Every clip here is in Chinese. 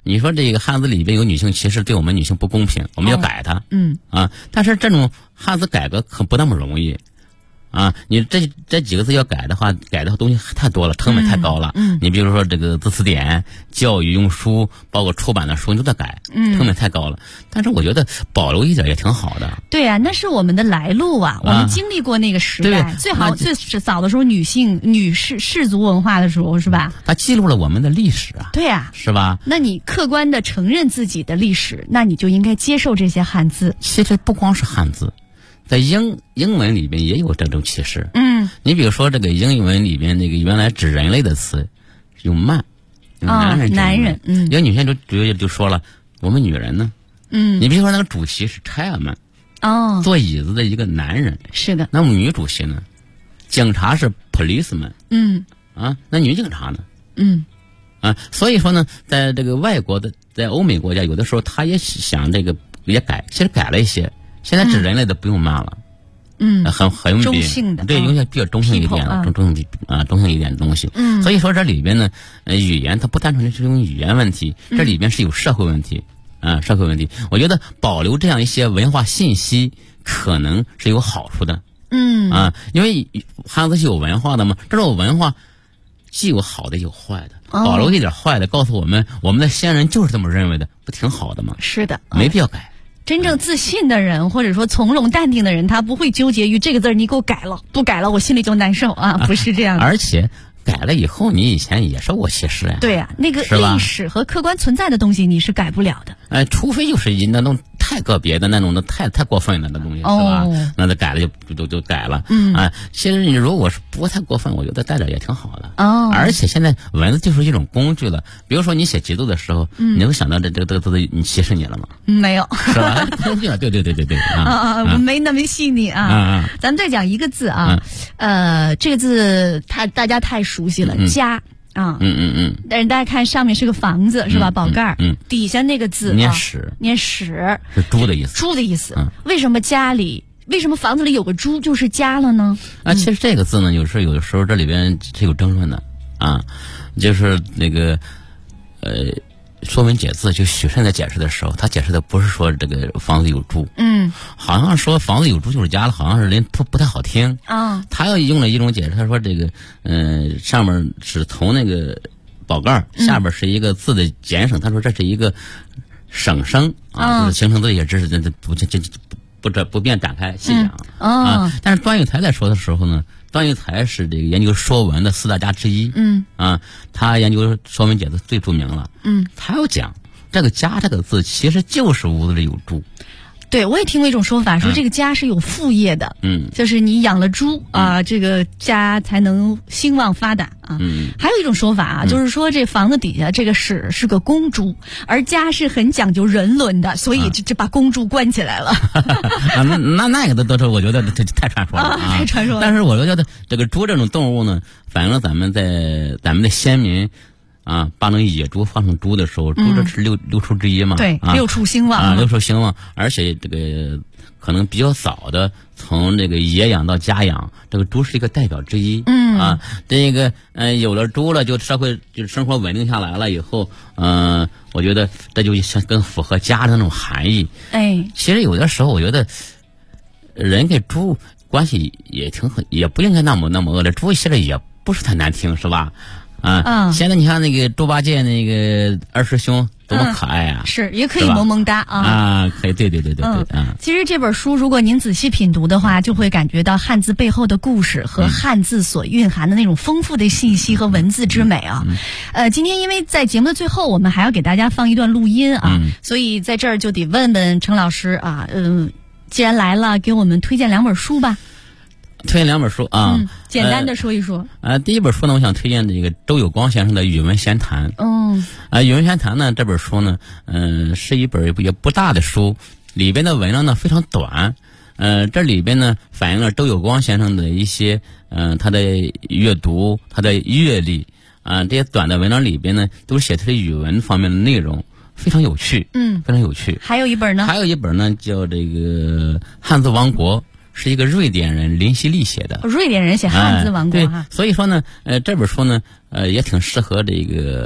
你说这个汉字里边有女性歧视，对我们女性不公平，我们要改它。但是这种汉字改革可不那么容易。你这几个字要改的话，改的东西太多了，成本太高了。你比如说这个字词典、教育用书，包括出版的书，你都在改，成本太高了。但是我觉得保留一点也挺好的。 对啊，那是我们的来路啊，我们经历过那个时代，最早的时候，女氏族文化的时候，是吧？ 它记录了我们的历史啊。 对啊， 是吧？ 那你客观的承认自己的历史，那你就应该接受这些汉字。 其实不光是汉字。在英文里边也有这种歧视。你比如说这个英文里边那个原来指人类的词用man，用男人。有女性就说了，我们女人呢？你比如说那个主席是 chairman，坐椅子的一个男人。 是的。 那么女主席呢？警察是 policeman。那女警察呢？所以说呢，在这个外国的，在欧美国家，有的时候他也想这个也改，其实改了一些。现在指人类的不用骂了，很中性的， 对，有些比较中性一点的，中性一点的东西。所以说这里边呢，语言它不单纯是用语言问题，这里边是有社会问题，社会问题。我觉得保留这样一些文化信息，可能是有好处的。因为汉字是有文化的嘛，这种文化既有好的也有坏的，保留一点坏的，告诉我们的先人就是这么认为的，不挺好的吗？ 是的， 没必要改。 真正自信的人，或者说从容淡定的人，他不会纠结于这个字你给我改了，不改了我心里就难受啊，不是这样的。 而且改了以后，你以前也受过歧视呀。 对啊，那个历史和客观存在的东西你是改不了的。 除非就是那种太个别的那种的太过分的那东西，是吧？那改了就改了。其实你如果是不太过分，我觉得带点也挺好的。而且现在文字就是一种工具了。比如说你写节奏的时候，你会想到这个字你歧视你了吗？ 没有， 是吧？工具了，对。 我没那么细腻啊。咱们再讲一个字啊，这个字大家太熟悉了，家。但是大家看上面是个房子，是吧？宝盖底下那个字捏屎是猪的意思。 猪的意思。为什么房子里有个猪就是家了呢？ 其实这个字呢，有的时候这里边是有争论的就是那个说文解字，就许慎在解释的时候，他解释的不是说这个房子有猪，好像说房子有猪就是家了，好像是人不太好听他要用了一种解释，他说这个上面是从那个宝盖下边是一个字的简省，他说这是一个省声就是形成这些知识，不便展开细讲但是段玉裁在说的时候呢，段玉裁是这个研究说文的4大家之一，他研究说文解字最著名了，他要讲这个家这个字其实就是屋子里有猪。 对，我也听过一种说法，说这个家是有副业的，就是你养了猪这个家才能兴旺发达还有一种说法就是说这房子底下这个屎是个公猪，而家是很讲究人伦的，所以就把公猪关起来了。 那个都是我觉得这太传说了太传说了。 但是我觉得这个猪这种动物呢，反映了咱们的先民。把那野猪放成猪的时候，猪这是六畜之一嘛？ 对，六畜兴旺六畜兴旺，而且这个可能比较早的从这个野养到家养，这个猪是一个代表之一。这个有了猪了，就社会就生活稳定下来了以后，我觉得这就更符合家的那种含义。其实有的时候我觉得人跟猪关系也不应该那么恶劣，猪其实也不是太难听，是吧？现在你看那个猪八戒那个二师兄多么可爱是也可以萌萌哒可以，对。 其实这本书如果您仔细品读的话，就会感觉到汉字背后的故事和汉字所蕴含的那种丰富的信息和文字之美今天因为在节目的最后，我们还要给大家放一段录音所以在这儿就得问问程老师既然来了，给我们推荐2本书吧。 推荐2本书简单的说一说。 第一本书呢，我想推荐这个周有光先生的《语文闲谈》。语文闲谈呢，这本书呢，是一本也不大的书，里边的文章呢非常短。这里边呢反映了周有光先生的一些他的阅读、他的阅历这些短的文章里边呢，都写他的语文方面的内容，非常有趣。非常有趣。还有一本呢叫这个《汉字王国》。是一个瑞典人林希利写的。 瑞典人写汉字王国对，所以说呢，这本书呢，也挺适合这个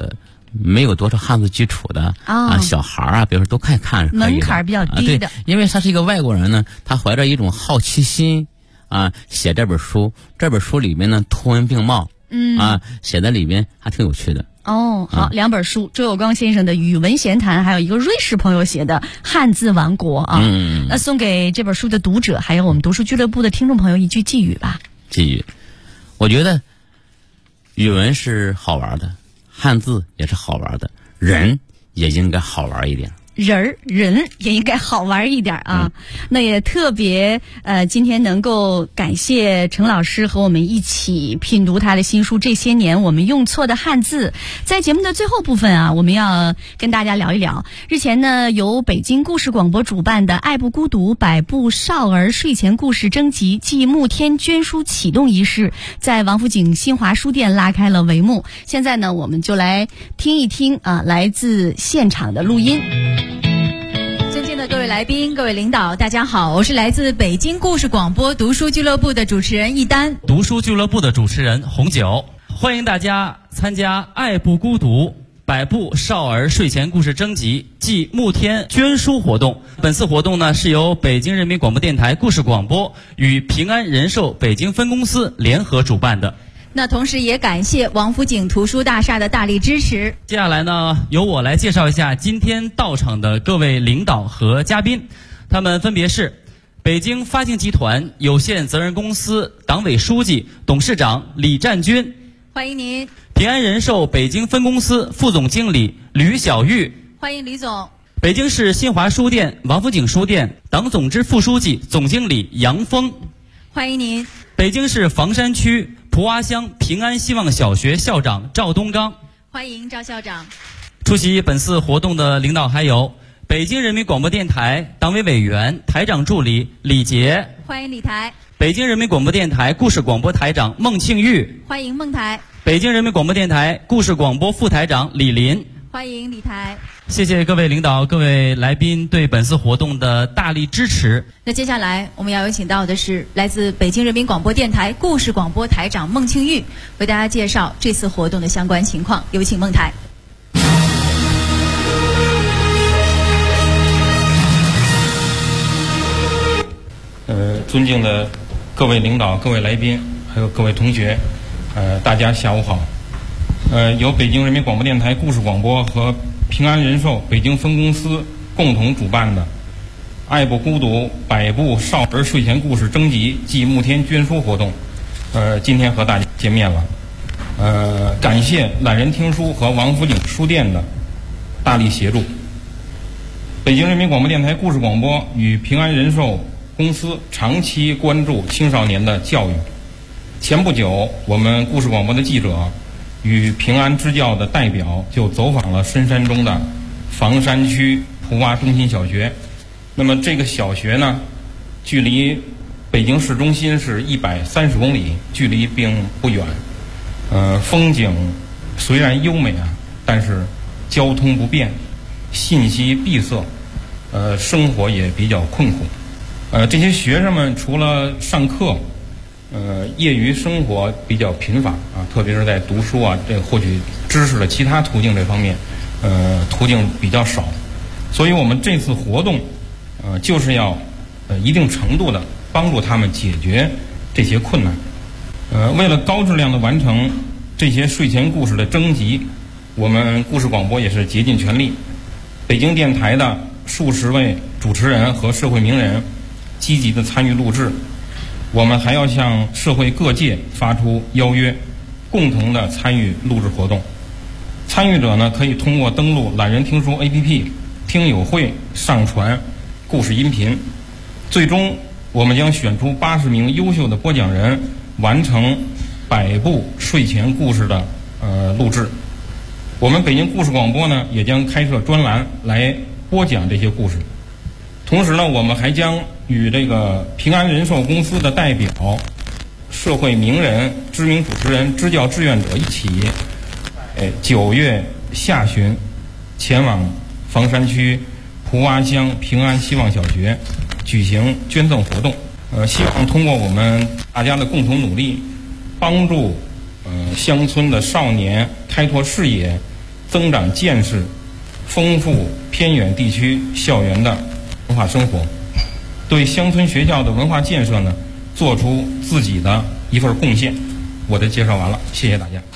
没有多少汉字基础的小孩啊，比如说都看是可以的， 门槛比较低的。 对，因为他是一个外国人呢，他怀着一种好奇心写这本书。这本书里面呢图文并茂，写在里面还挺有趣的。 好，两本书，周有光先生的《语文闲谈》，还有一个瑞士朋友写的《汉字王国》啊。那送给这本书的读者，还有我们读书俱乐部的听众朋友一句寄语吧。 寄语，我觉得语文是好玩的，汉字也是好玩的，人也应该好玩一点。 人也应该好玩一点啊。那也特别今天能够感谢程老师和我们一起品读他的新书《这些年我们用错的汉字》。在节目的最后部分我们要跟大家聊一聊日前呢由北京故事广播主办的爱不孤独100部少儿睡前故事征集暨慕天捐书启动仪式在王府井新华书店拉开了帷幕。现在呢我们就来听一听来自现场的录音。 尊敬的各位来宾、各位领导，大家好，我是来自北京故事广播读书俱乐部的主持人一丹， 读书俱乐部的主持人红九，欢迎大家参加爱不孤独100部少儿睡前故事征集暨慕天捐书活动。本次活动呢是由北京人民广播电台故事广播与平安人寿北京分公司联合主办的。 那同时也感谢王府井图书大厦的大力支持。 接下来呢，由我来介绍一下今天到场的各位领导和嘉宾，他们分别是北京发行集团有限责任公司党委书记、董事长李占军， 欢迎您； 平安人寿北京分公司副总经理吕小玉， 欢迎李总； 北京市新华书店、王府井书店党总支副书记、总经理杨峰， 欢迎您； 北京市房山区蒲洼乡平安希望小学校长赵东刚， 欢迎赵校长。 出席本次活动的领导还有北京人民广播电台党委委员、台长助理李杰， 欢迎李台； 北京人民广播电台故事广播台长孟庆玉， 欢迎孟台； 北京人民广播电台故事广播副台长李林， 欢迎李台。 谢谢各位领导、各位来宾对本次活动的大力支持。 那接下来我们要有请到的是来自北京人民广播电台故事广播台长孟庆玉，为大家介绍这次活动的相关情况。有请孟台。 尊敬的各位领导、各位来宾，还有各位同学，大家下午好。由北京人民广播电台故事广播和平安人寿北京分公司共同主办的爱不孤独100部少儿睡前故事征集暨慕天捐书活动，今天和大家见面了。感谢懒人听书和王府井书店的大力协助。北京人民广播电台故事广播与平安人寿公司长期关注青少年的教育。前不久，我们故事广播的记者与平安支教的代表就走访了深山中的房山区蒲洼中心小学。那么这个小学呢，距离北京市中心是130公里，距离并不远。风景虽然优美但是交通不便，信息闭塞，生活也比较困苦。这些学生们除了上课，业余生活比较贫乏特别是在读书这获取知识的其他途径这方面，途径比较少。所以我们这次活动，就是要一定程度的帮助他们解决这些困难。为了高质量的完成这些睡前故事的征集，我们故事广播也是竭尽全力。北京电台的数十位主持人和社会名人积极的参与录制。我们还要向社会各界发出邀约，共同的参与录制活动。参与者呢，可以通过登录懒人听书 APP 听友会上传故事音频。最终我们将选出80名优秀的播讲人，完成100部睡前故事的录制。我们北京故事广播呢，也将开设专栏来播讲这些故事。同时呢，我们还将与这个平安人寿公司的代表、社会名人、知名主持人、支教志愿者一起，9月下旬前往房山区蒲洼乡平安希望小学举行捐赠活动。希望通过我们大家的共同努力，帮助乡村的少年开拓视野， 增长见识，丰富偏远地区校园的文化生活，对乡村学校的文化建设呢，做出自己的一份贡献。我的介绍完了，谢谢大家。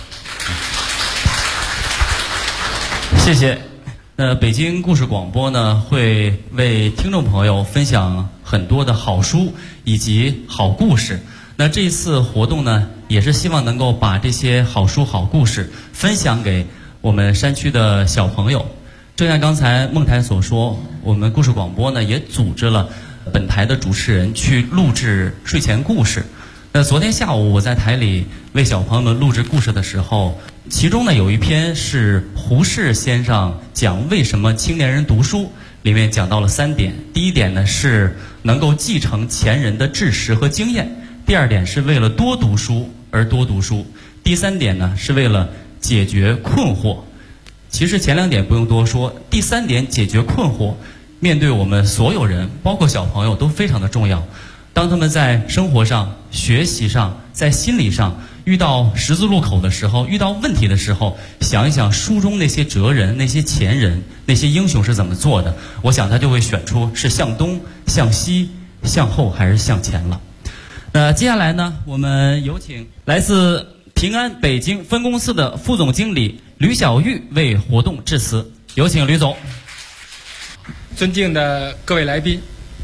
谢谢。北京故事广播呢，会为听众朋友分享很多的好书以及好故事。那这一次活动呢，也是希望能够把这些好书好故事分享给我们山区的小朋友。正像刚才孟台所说，我们故事广播呢也组织了本台的主持人去录制睡前故事。昨天下午我在台里为小朋友们录制故事的时候，其中呢有一篇是胡适先生讲为什么青年人读书，里面讲到了3点。第一点呢是能够继承前人的知识和经验，第2点是为了多读书而多读书，第3点呢是为了解决困惑。其实前2点不用多说，第3点解决困惑，面对我们所有人，包括小朋友都非常的重要。当他们在生活上、学习上、在心理上遇到十字路口的时候，遇到问题的时候，想一想书中那些哲人、那些前人、那些英雄是怎么做的，我想他就会选出是向东、向西、向后还是向前了。接下来呢，我们有请来自平安北京分公司的副总经理吕小玉为活动致辞。有请吕总。 尊敬的各位来宾，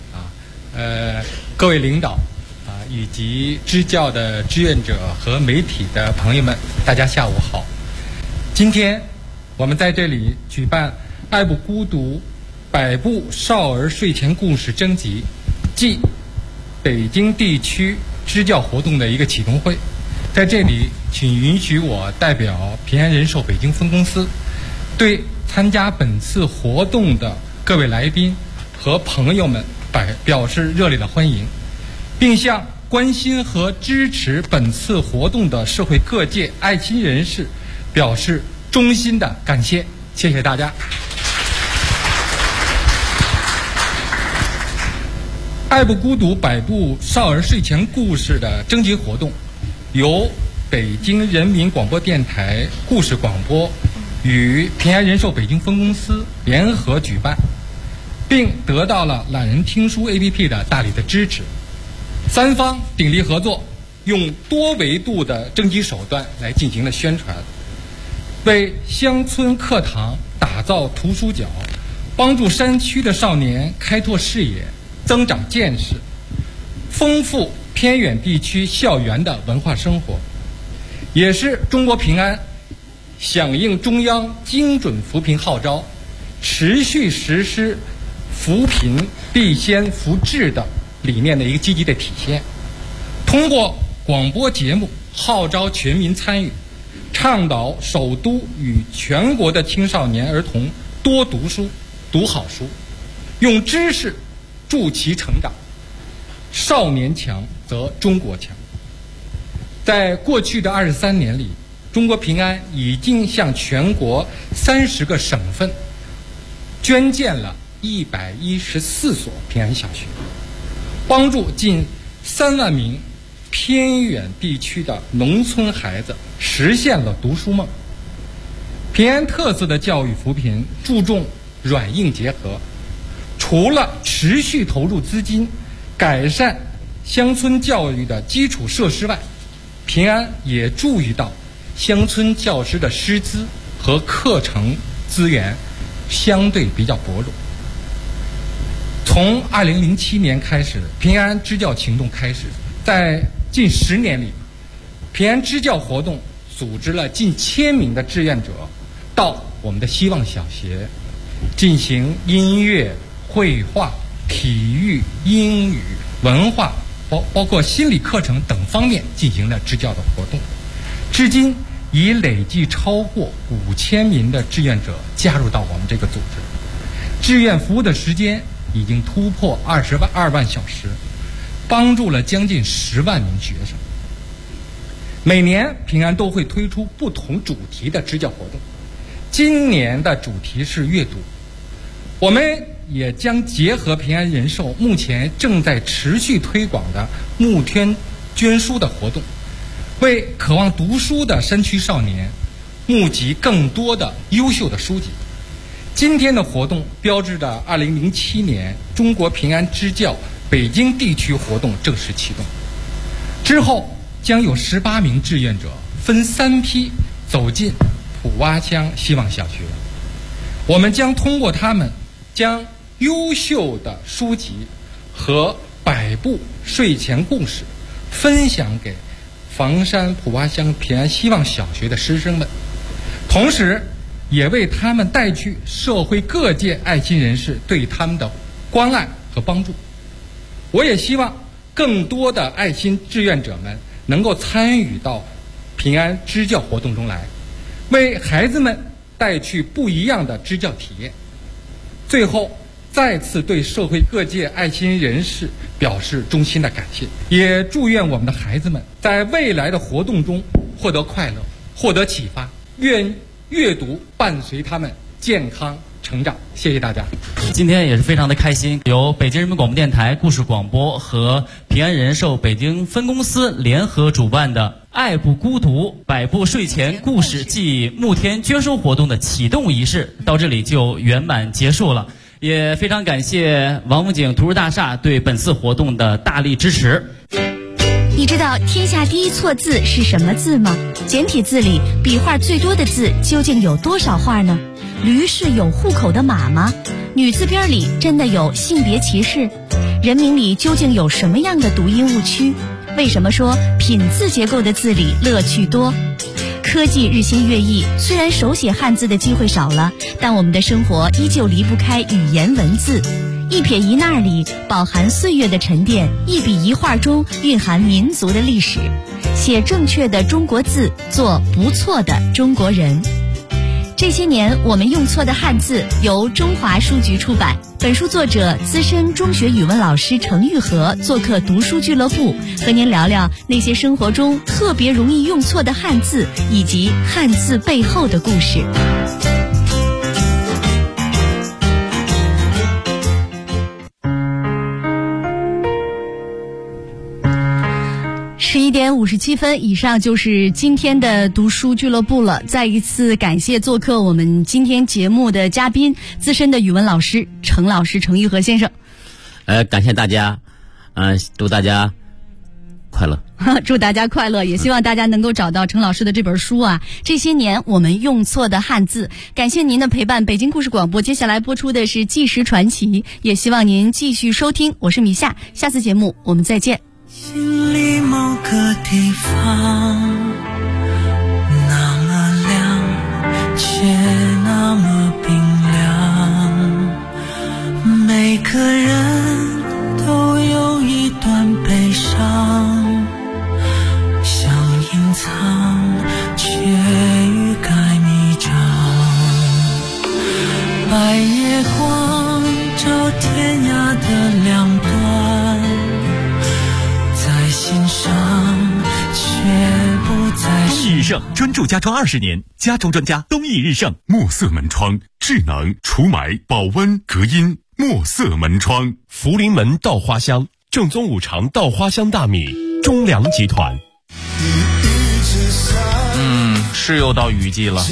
各位领导，以及支教的志愿者和媒体的朋友们，大家下午好。今天我们在这里举办爱不孤独100部少儿睡前故事征集暨北京地区支教活动的一个启动会。在这里，请允许我代表平安人寿北京分公司，对参加本次活动的各位来宾和朋友们表示热烈的欢迎，并向关心和支持本次活动的社会各界爱心人士表示衷心的感谢。谢谢大家。爱不孤独100部少儿睡前故事的征集活动，由北京人民广播电台故事广播与平安人寿北京分公司联合举办，并得到了懒人听书 APP 的大力的支持。3方鼎力合作，用多维度的征集手段来进行了宣传，为乡村课堂打造图书角，帮助山区的少年开拓视野、增长见识，丰富偏远地区校园的文化生活，也是中国平安响应中央精准扶贫号召，持续实施扶贫必先扶志的理念的一个积极的体现。通过广播节目号召全民参与，倡导首都与全国的青少年儿童多读书、读好书，用知识助其成长。少年强则中国强。在过去的23年里，中国平安已经向全国30个省份捐建了114所平安小学，帮助近3万名偏远地区的农村孩子实现了读书梦。平安特色的教育扶贫注重软硬结合，除了持续投入资金改善乡村教育的基础设施外，平安也注意到乡村教师的师资和课程资源相对比较薄弱。从2007年开始，平安支教行动开始，在近10年里，平安支教活动组织了近1000名的志愿者到我们的希望小学进行音乐、绘画、体育、英语、文化包括心理课程等方面进行了支教的活动。至今已累计超过5000名的志愿者加入到我们这个组织，志愿服务的时间已经突破2万小时，帮助了将近10万名学生。每年平安都会推出不同主题的支教活动，今年的主题是阅读。我们也将结合平安人寿目前正在持续推广的募捐书的活动，为渴望读书的山区少年募集更多的优秀的书籍。今天的活动标志着2007年中国平安支教北京地区活动正式启动。之后将有18名志愿者分3批走进普洼乡希望小学，我们将通过他们将优秀的书籍和100部睡前故事分享给房山普洼乡平安希望小学的师生们，同时也为他们带去社会各界爱心人士对他们的关爱和帮助。我也希望更多的爱心志愿者们能够参与到平安支教活动中来，为孩子们带去不一样的支教体验。最后再次对社会各界爱心人士表示衷心的感谢，也祝愿我们的孩子们在未来的活动中获得快乐，获得启发，愿阅读伴随他们健康成长。谢谢大家。 今天也是非常的开心，由北京人民广播电台故事广播和平安人寿北京分公司联合主办的爱不孤独100部睡前故事暨慕天捐书活动的启动仪式到这里就圆满结束了。也非常感谢王府井图书大厦对本次活动的大力支持。 你知道天下第一错字是什么字吗？简体字里笔画最多的字究竟有多少画呢？驴是有户口的马吗？女字边里真的有性别歧视？人名里究竟有什么样的读音误区？为什么说品字结构的字里乐趣多？科技日新月异，虽然手写汉字的机会少了，但我们的生活依旧离不开语言文字。一撇一捺里饱含岁月的沉淀，一笔一画中蕴含民族的历史。写正确的中国字，做不错的中国人。这些年我们用错的汉字由中华书局出版，本书作者资深中学语文老师程玉和做客读书俱乐部，和您聊聊那些生活中特别容易用错的汉字，以及汉字背后的故事。11点57分，以上就是今天的读书俱乐部了。再一次感谢做客我们今天节目的嘉宾，资深的语文老师程老师程玉和先生。 感谢大家，祝大家快乐。 祝大家快乐，也希望大家能够找到程老师的这本书啊。这些年我们用错的汉字。感谢您的陪伴，北京故事广播接下来播出的是纪实传奇，也希望您继续收听。我是米夏，下次节目我们再见。 心里某个地方那么亮，却那么冰凉，每个人都有一段悲伤，想隐藏却欲盖弥彰，白夜光照天涯的两端，心上却不再东易日盛专注家装20年，家装专家东易日盛。墨色门窗，智能除霾、保温、隔音。墨色门窗， 福临门稻花香，正宗5常稻花香大米，中粮集团。 是又到雨季了，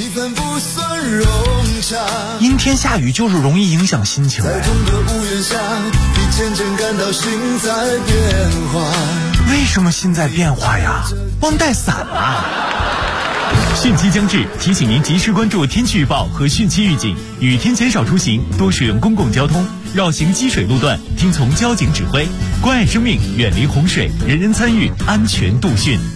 阴天下雨就是容易影响心情。 在同个屋檐下，你渐渐感到心在变化。 为什么心在变化呀？忘带伞了。 汛期将至，提醒您及时关注天气预报和汛期预警，雨天减少出行，多使用公共交通，绕行积水路段，听从交警指挥，关爱生命，远离洪水，人人参与，安全度汛。